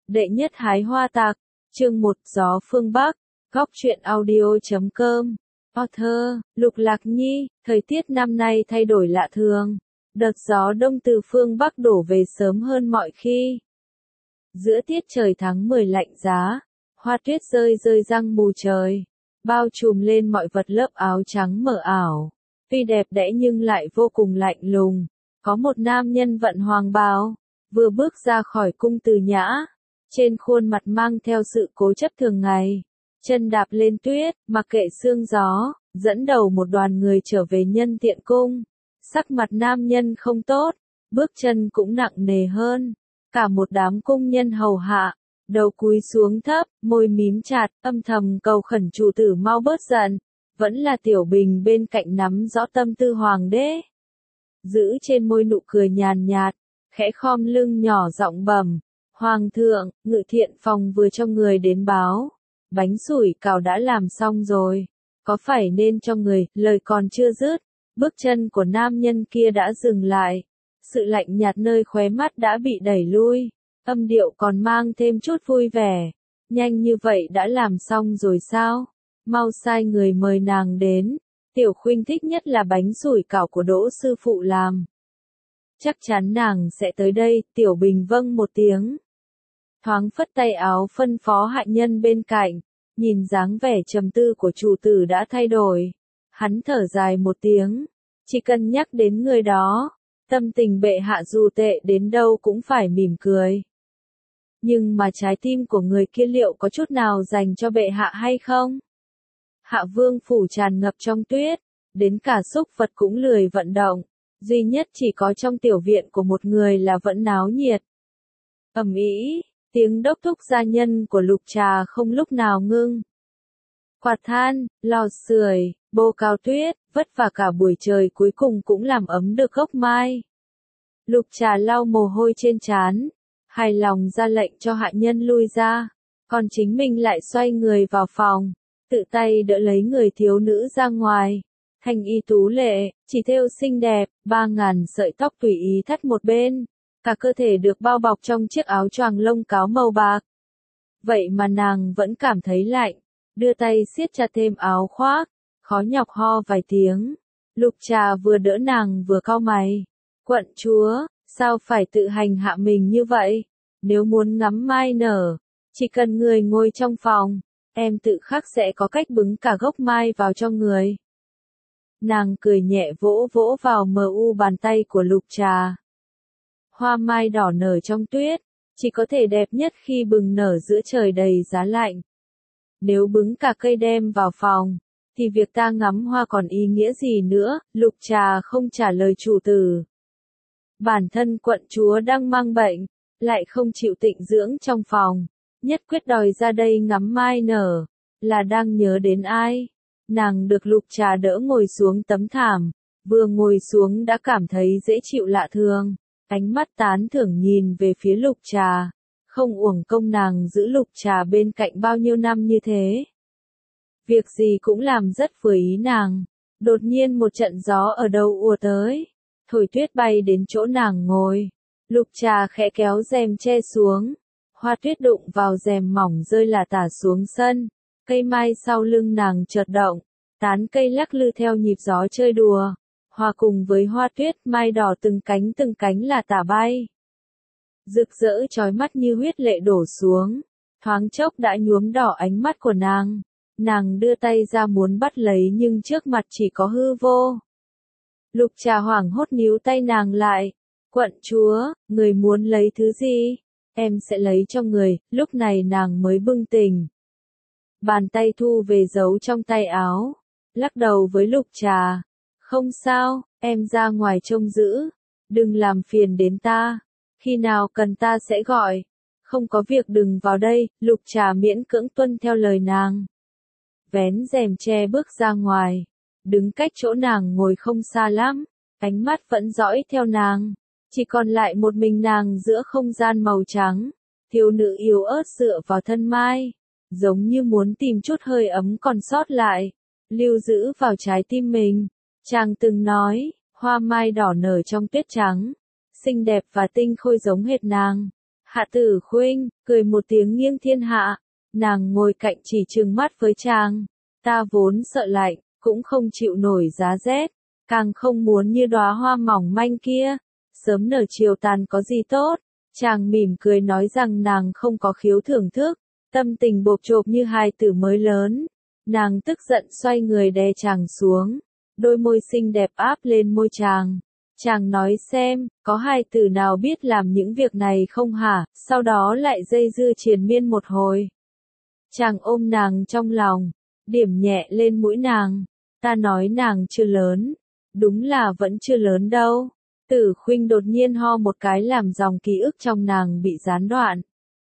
Đệ nhất hái hoa tạc, chương 1 gió phương Bắc, góc truyện audio.com, author, Lục Lạc Nhi, thời tiết năm nay thay đổi lạ thường, đợt gió đông từ phương Bắc đổ về sớm hơn mọi khi. Giữa tiết trời tháng 10 lạnh giá, hoa tuyết rơi rơi răng mù trời, bao trùm lên mọi vật lớp áo trắng mờ ảo, tuy đẹp đẽ nhưng lại vô cùng lạnh lùng. Có một nam nhân vận hoàng bào, vừa bước ra khỏi cung Từ Nhã, trên khuôn mặt mang theo sự cố chấp thường ngày, chân đạp lên tuyết, mặc kệ sương gió, dẫn đầu một đoàn người trở về Nhân Tiện cung. Sắc mặt nam nhân không tốt, bước chân cũng nặng nề hơn, cả một đám cung nhân hầu hạ, đầu cúi xuống thấp, môi mím chặt, âm thầm cầu khẩn chủ tử mau bớt giận. Vẫn là Tiểu Bình bên cạnh nắm rõ tâm tư hoàng đế, giữ trên môi nụ cười nhàn nhạt, khẽ khom lưng nhỏ giọng bẩm: Hoàng thượng, Ngự Thiện phòng vừa cho người đến báo, bánh sủi cảo đã làm xong rồi, có phải nên cho người? Lời còn chưa dứt, bước chân của nam nhân kia đã dừng lại, sự lạnh nhạt nơi khóe mắt đã bị đẩy lui, âm điệu còn mang thêm chút vui vẻ. Nhanh như vậy đã làm xong rồi sao? Mau sai người mời nàng đến. Tiểu Khuynh thích nhất là bánh sủi cảo của Đỗ sư phụ làm. Chắc chắn nàng sẽ tới đây. Tiểu Bình vâng một tiếng, thoáng phất tay áo phân phó hạ nhân bên cạnh. Nhìn dáng vẻ trầm tư của chủ tử đã thay đổi, hắn thở dài một tiếng, chỉ cần nhắc đến người đó, tâm tình bệ hạ dù tệ đến đâu cũng phải mỉm cười. Nhưng mà trái tim của người kia liệu có chút nào dành cho bệ hạ hay không? Hạ vương phủ tràn ngập trong tuyết, đến cả súc vật cũng lười vận động, duy nhất chỉ có trong tiểu viện của một người là vẫn náo nhiệt. Ầm ĩ, tiếng đốc thúc gia nhân của Lục Trà không lúc nào ngưng. Quạt than, lò sưởi, bô cao tuyết, vất vả cả buổi trời cuối cùng cũng làm ấm được gốc mai. Lục Trà lau mồ hôi trên trán, hài lòng ra lệnh cho hạ nhân lui ra, còn chính mình lại xoay người vào phòng, tự tay đỡ lấy người thiếu nữ ra ngoài. Thanh y tú lệ, chỉ thêu xinh đẹp, 3.000 sợi tóc tùy ý thắt một bên, cả cơ thể được bao bọc trong chiếc áo choàng lông cáo màu bạc. Vậy mà nàng vẫn cảm thấy lạnh, đưa tay siết chặt thêm áo khoác, khó nhọc ho vài tiếng. Lục Trà vừa đỡ nàng vừa cau mày. Quận chúa, sao phải tự hành hạ mình như vậy? Nếu muốn ngắm mai nở, chỉ cần người ngồi trong phòng, em tự khắc sẽ có cách bứng cả gốc mai vào cho người. Nàng cười nhẹ vỗ vỗ vào mờ u bàn tay của Lục Trà. Hoa mai đỏ nở trong tuyết, chỉ có thể đẹp nhất khi bừng nở giữa trời đầy giá lạnh. Nếu bứng cả cây đem vào phòng, thì việc ta ngắm hoa còn ý nghĩa gì nữa? Lục Trà không trả lời chủ tử. Bản thân quận chúa đang mang bệnh, lại không chịu tịnh dưỡng trong phòng, nhất quyết đòi ra đây ngắm mai nở, là đang nhớ đến ai? Nàng được Lục Trà đỡ ngồi xuống tấm thảm, vừa ngồi xuống đã cảm thấy dễ chịu lạ thường, ánh mắt tán thưởng nhìn về phía Lục Trà, không uổng công nàng giữ Lục Trà bên cạnh bao nhiêu năm như thế. Việc gì cũng làm rất vừa ý nàng. Đột nhiên một trận gió ở đâu ùa tới, thổi tuyết bay đến chỗ nàng ngồi. Lục Trà khẽ kéo rèm che xuống, hoa tuyết đụng vào rèm mỏng rơi lả tả xuống sân. Cây mai sau lưng nàng chợt động, tán cây lắc lư theo nhịp gió chơi đùa, hòa cùng với hoa tuyết mai đỏ từng cánh lả tả bay. Rực rỡ chói mắt như huyết lệ đổ xuống, thoáng chốc đã nhuốm đỏ ánh mắt của nàng. Nàng đưa tay ra muốn bắt lấy nhưng trước mặt chỉ có hư vô. Lục Trà hoảng hốt níu tay nàng lại. Quận chúa, người muốn lấy thứ gì? Em sẽ lấy cho người. Lúc này nàng mới bừng tỉnh. Bàn tay thu về giấu trong tay áo, lắc đầu với Lục Trà. Không sao, em ra ngoài trông giữ, đừng làm phiền đến ta, khi nào cần ta sẽ gọi. Không có việc đừng vào đây. Lục Trà miễn cưỡng tuân theo lời nàng, vén rèm che bước ra ngoài, đứng cách chỗ nàng ngồi không xa lắm, ánh mắt vẫn dõi theo nàng, chỉ còn lại một mình nàng giữa không gian màu trắng. Thiếu nữ yếu ớt dựa vào thân mai, giống như muốn tìm chút hơi ấm còn sót lại, lưu giữ vào trái tim mình. Chàng từng nói, hoa mai đỏ nở trong tuyết trắng, xinh đẹp và tinh khôi giống hệt nàng. Hạ Tử Khuynh, cười một tiếng nghiêng thiên hạ, nàng ngồi cạnh chỉ trừng mắt với chàng. Ta vốn sợ lạnh, cũng không chịu nổi giá rét, càng không muốn như đóa hoa mỏng manh kia, sớm nở chiều tàn có gì tốt. Chàng mỉm cười nói rằng nàng không có khiếu thưởng thức, tâm tình bộp chộp như hài tử mới lớn. Nàng tức giận xoay người đè chàng xuống, đôi môi xinh đẹp áp lên môi chàng. Chàng nói xem, có hài tử nào biết làm những việc này không hả? Sau đó lại dây dưa triền miên một hồi. Chàng ôm nàng trong lòng, điểm nhẹ lên mũi nàng. Ta nói nàng chưa lớn, đúng là vẫn chưa lớn đâu. Tử Khuynh đột nhiên ho một cái làm dòng ký ức trong nàng bị gián đoạn.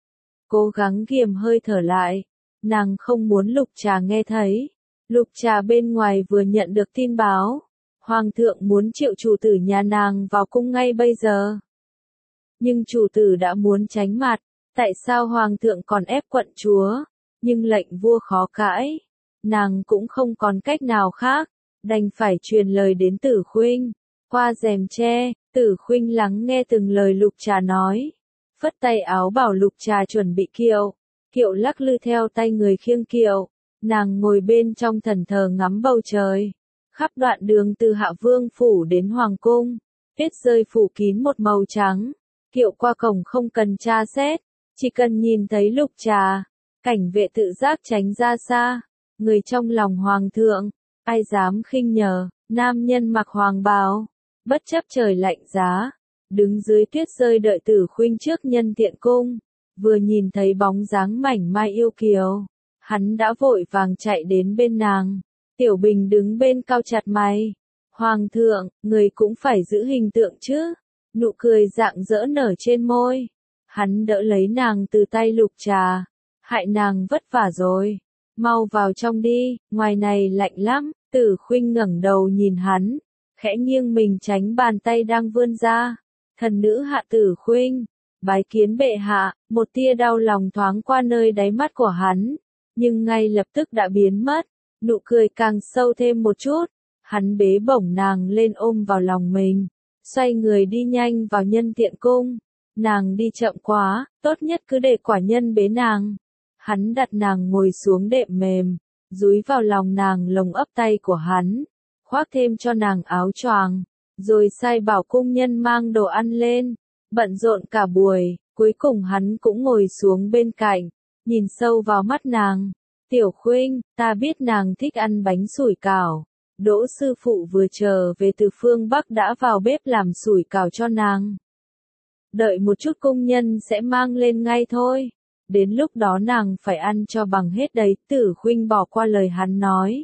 Cố gắng kiềm hơi thở lại, nàng không muốn Lục Trà nghe thấy. Lục Trà bên ngoài vừa nhận được tin báo, Hoàng thượng muốn triệu chủ tử nhà nàng vào cung ngay bây giờ. Nhưng chủ tử đã muốn tránh mặt, tại sao Hoàng thượng còn ép quận chúa? Nhưng lệnh vua khó cãi, nàng cũng không còn cách nào khác, đành phải truyền lời đến Tử Khuynh. Qua rèm tre, Tử Khuynh lắng nghe từng lời Lục Trà nói, phất tay áo bảo Lục Trà chuẩn bị kiệu, kiệu lắc lư theo tay người khiêng kiệu, nàng ngồi bên trong thần thờ ngắm bầu trời. Khắp đoạn đường từ Hạ Vương phủ đến Hoàng cung, tuyết rơi phủ kín một màu trắng, kiệu qua cổng không cần tra xét, chỉ cần nhìn thấy Lục Trà, cảnh vệ tự giác tránh ra xa, người trong lòng Hoàng thượng, ai dám khinh nhờ, nam nhân mặc hoàng bào, bất chấp trời lạnh giá, đứng dưới tuyết rơi đợi Tử Khuynh trước nhân tiện cung, vừa nhìn thấy bóng dáng mảnh mai yêu kiều, hắn đã vội vàng chạy đến bên nàng. Tiểu Bình đứng bên cau chặt mày. Hoàng thượng, người cũng phải giữ hình tượng chứ. Nụ cười rạng rỡ nở trên môi. Hắn đỡ lấy nàng từ tay Lục Trà. Hại nàng vất vả rồi. Mau vào trong đi, ngoài này lạnh lắm. Tử Khuynh ngẩng đầu nhìn hắn, khẽ nghiêng mình tránh bàn tay đang vươn ra. Thần nữ Hạ Tử Khuynh, bái kiến bệ hạ. Một tia đau lòng thoáng qua nơi đáy mắt của hắn, nhưng ngay lập tức đã biến mất. Nụ cười càng sâu thêm một chút, hắn bế bổng nàng lên ôm vào lòng mình, xoay người đi nhanh vào nhân tiện cung. Nàng đi chậm quá, tốt nhất cứ để quả nhân bế nàng. Hắn đặt nàng ngồi xuống đệm mềm, dúi vào lòng nàng lồng ấp tay của hắn, khoác thêm cho nàng áo choàng, rồi sai bảo cung nhân mang đồ ăn lên. Bận rộn cả buổi, cuối cùng hắn cũng ngồi xuống bên cạnh, nhìn sâu vào mắt nàng. Tiểu Khuynh, ta biết nàng thích ăn bánh sủi cảo. Đỗ sư phụ vừa trở về từ phương Bắc đã vào bếp làm sủi cảo cho nàng. Đợi một chút công nhân sẽ mang lên ngay thôi. Đến lúc đó nàng phải ăn cho bằng hết đấy. Tử Khuynh bỏ qua lời hắn nói.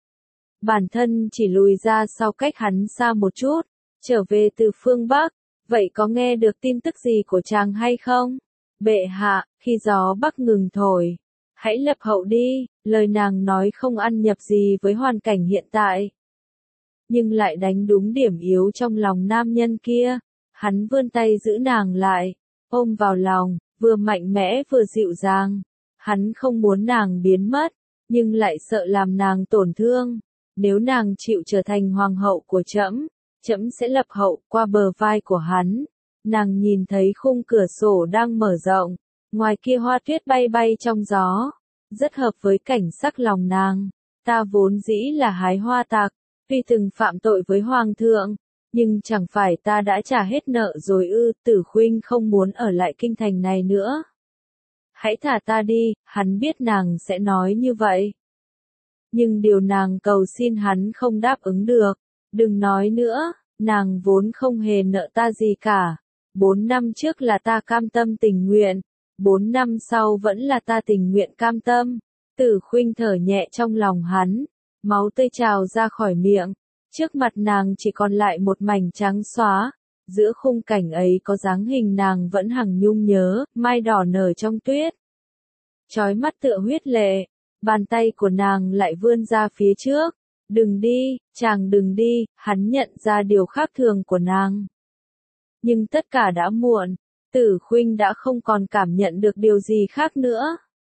Bản thân chỉ lùi ra sau cách hắn xa một chút, trở về từ phương Bắc. Vậy có nghe được tin tức gì của chàng hay không? Bệ hạ, khi gió Bắc ngừng thổi, hãy lập hậu đi. Lời nàng nói không ăn nhập gì với hoàn cảnh hiện tại, nhưng lại đánh đúng điểm yếu trong lòng nam nhân kia. Hắn vươn tay giữ nàng lại, ôm vào lòng, vừa mạnh mẽ vừa dịu dàng. Hắn không muốn nàng biến mất, nhưng lại sợ làm nàng tổn thương. Nếu nàng chịu trở thành hoàng hậu của trẫm, trẫm sẽ lập hậu. Qua bờ vai của hắn, nàng nhìn thấy khung cửa sổ đang mở rộng, ngoài kia hoa tuyết bay bay trong gió, rất hợp với cảnh sắc lòng nàng. Ta vốn dĩ là hái hoa tặc, tuy từng phạm tội với hoàng thượng, nhưng chẳng phải ta đã trả hết nợ rồi ư? Tử Khuynh không muốn ở lại kinh thành này nữa. Hãy thả ta đi. Hắn biết nàng sẽ nói như vậy, nhưng điều nàng cầu xin hắn không đáp ứng được. Đừng nói nữa, nàng vốn không hề nợ ta gì cả. 4 năm trước là ta cam tâm tình nguyện, 4 năm sau vẫn là ta tình nguyện cam tâm. Tử Khuynh thở nhẹ trong lòng hắn, máu tươi trào ra khỏi miệng. Trước mặt nàng chỉ còn lại một mảnh trắng xóa. Giữa khung cảnh ấy có dáng hình nàng vẫn hằng nhung nhớ, mai đỏ nở trong tuyết. Chói mắt tựa huyết lệ, bàn tay của nàng lại vươn ra phía trước. Đừng đi, chàng đừng đi. Hắn nhận ra điều khác thường của nàng, nhưng tất cả đã muộn. Tử Khuynh đã không còn cảm nhận được điều gì khác nữa.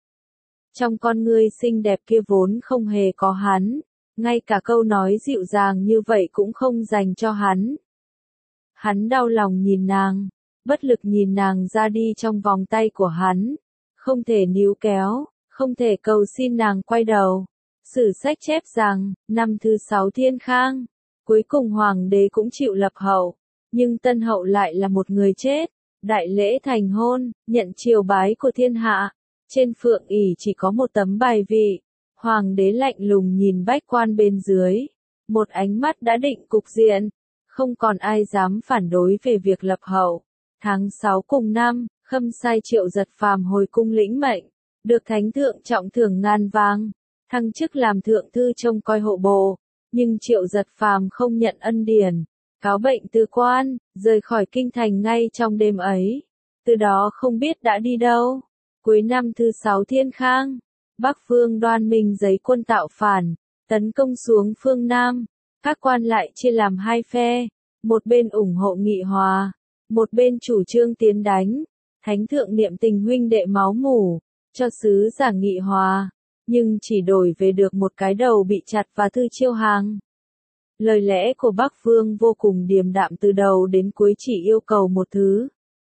Trong con ngươi xinh đẹp kia vốn không hề có hắn, ngay cả câu nói dịu dàng như vậy cũng không dành cho hắn. Hắn đau lòng nhìn nàng, bất lực nhìn nàng ra đi trong vòng tay của hắn, không thể níu kéo, không thể cầu xin nàng quay đầu. Sử sách chép rằng, năm thứ 6 Thiên Khang, cuối cùng hoàng đế cũng chịu lập hậu, nhưng tân hậu lại là một người chết. Đại lễ thành hôn, nhận triều bái của thiên hạ, trên phượng ỷ chỉ có một tấm bài vị, hoàng đế lạnh lùng nhìn bách quan bên dưới, một ánh mắt đã định cục diện, không còn ai dám phản đối về việc lập hậu. Tháng 6 cùng năm, Khâm Sai Triệu Giật Phàm hồi cung lĩnh mệnh, được thánh thượng trọng thưởng ngàn vàng, thăng chức làm thượng thư trông coi hộ bộ, nhưng Triệu Giật Phàm không nhận ân điển, cáo bệnh từ quan, rời khỏi kinh thành ngay trong đêm ấy, từ đó không biết đã đi đâu. Cuối năm thứ 6 Thiên Khang, Bắc Vương Đoan Minh giấy quân tạo phản, tấn công xuống phương Nam, các quan lại chia làm hai phe, một bên ủng hộ nghị hòa, một bên chủ trương tiến đánh. Thánh thượng niệm tình huynh đệ máu mủ, cho sứ giả nghị hòa, nhưng chỉ đổi về được một cái đầu bị chặt và thư chiêu hàng. Lời lẽ của Bắc Vương vô cùng điềm đạm từ đầu đến cuối, chỉ yêu cầu một thứ,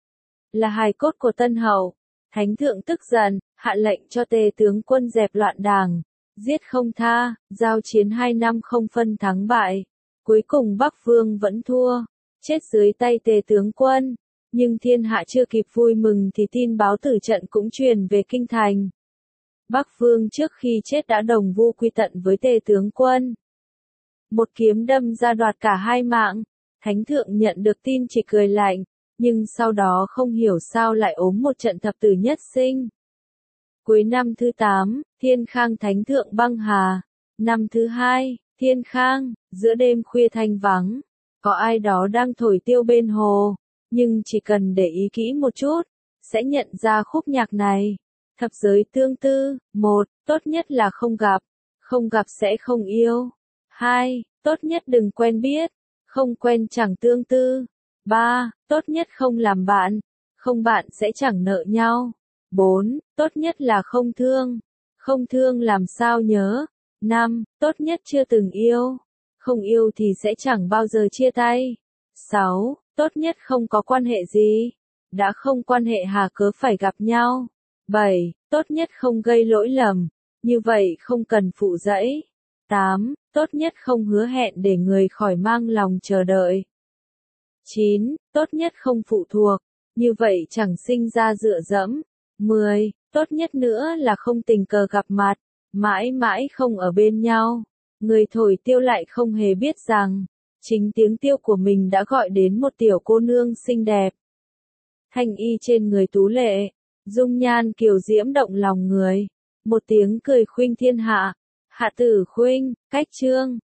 là hài cốt của tân hậu. Thánh thượng tức giận, hạ lệnh cho Tề tướng quân dẹp loạn đảng, giết không tha, giao chiến 2 năm không phân thắng bại. Cuối cùng Bắc Vương vẫn thua, chết dưới tay Tề tướng quân. Nhưng thiên hạ chưa kịp vui mừng thì tin báo tử trận cũng truyền về kinh thành. Bắc Vương trước khi chết đã đồng vu quy tận với Tề tướng quân. Một kiếm đâm ra đoạt cả hai mạng. Thánh thượng nhận được tin chỉ cười lạnh, nhưng sau đó không hiểu sao lại ốm một trận thập tử nhất sinh. Cuối năm thứ 8, Thiên Khang Thánh thượng băng hà. Năm thứ 2, Thiên Khang, giữa đêm khuya thanh vắng, có ai đó đang thổi tiêu bên hồ, nhưng chỉ cần để ý kỹ một chút, sẽ nhận ra khúc nhạc này. Thập giới tương tư, 1, tốt nhất là không gặp sẽ không yêu. 2, tốt nhất đừng quen biết, không quen chẳng tương tư. 3, tốt nhất không làm bạn, không bạn sẽ chẳng nợ nhau. 4, tốt nhất là không thương làm sao nhớ. 5, tốt nhất chưa từng yêu, không yêu thì sẽ chẳng bao giờ chia tay. 6, tốt nhất không có quan hệ gì, đã không quan hệ hà cớ phải gặp nhau. 7, tốt nhất không gây lỗi lầm, như vậy không cần phụ dẫy. 8, tốt nhất không hứa hẹn để người khỏi mang lòng chờ đợi. 9, tốt nhất không phụ thuộc, như vậy chẳng sinh ra dựa dẫm. 10, tốt nhất nữa là không tình cờ gặp mặt, mãi mãi không ở bên nhau. Người thổi tiêu lại không hề biết rằng, chính tiếng tiêu của mình đã gọi đến một tiểu cô nương xinh đẹp. Thanh y trên người tú lệ, dung nhan kiều diễm động lòng người. Một tiếng cười khuynh thiên hạ, hạ tử khuynh, cách chương.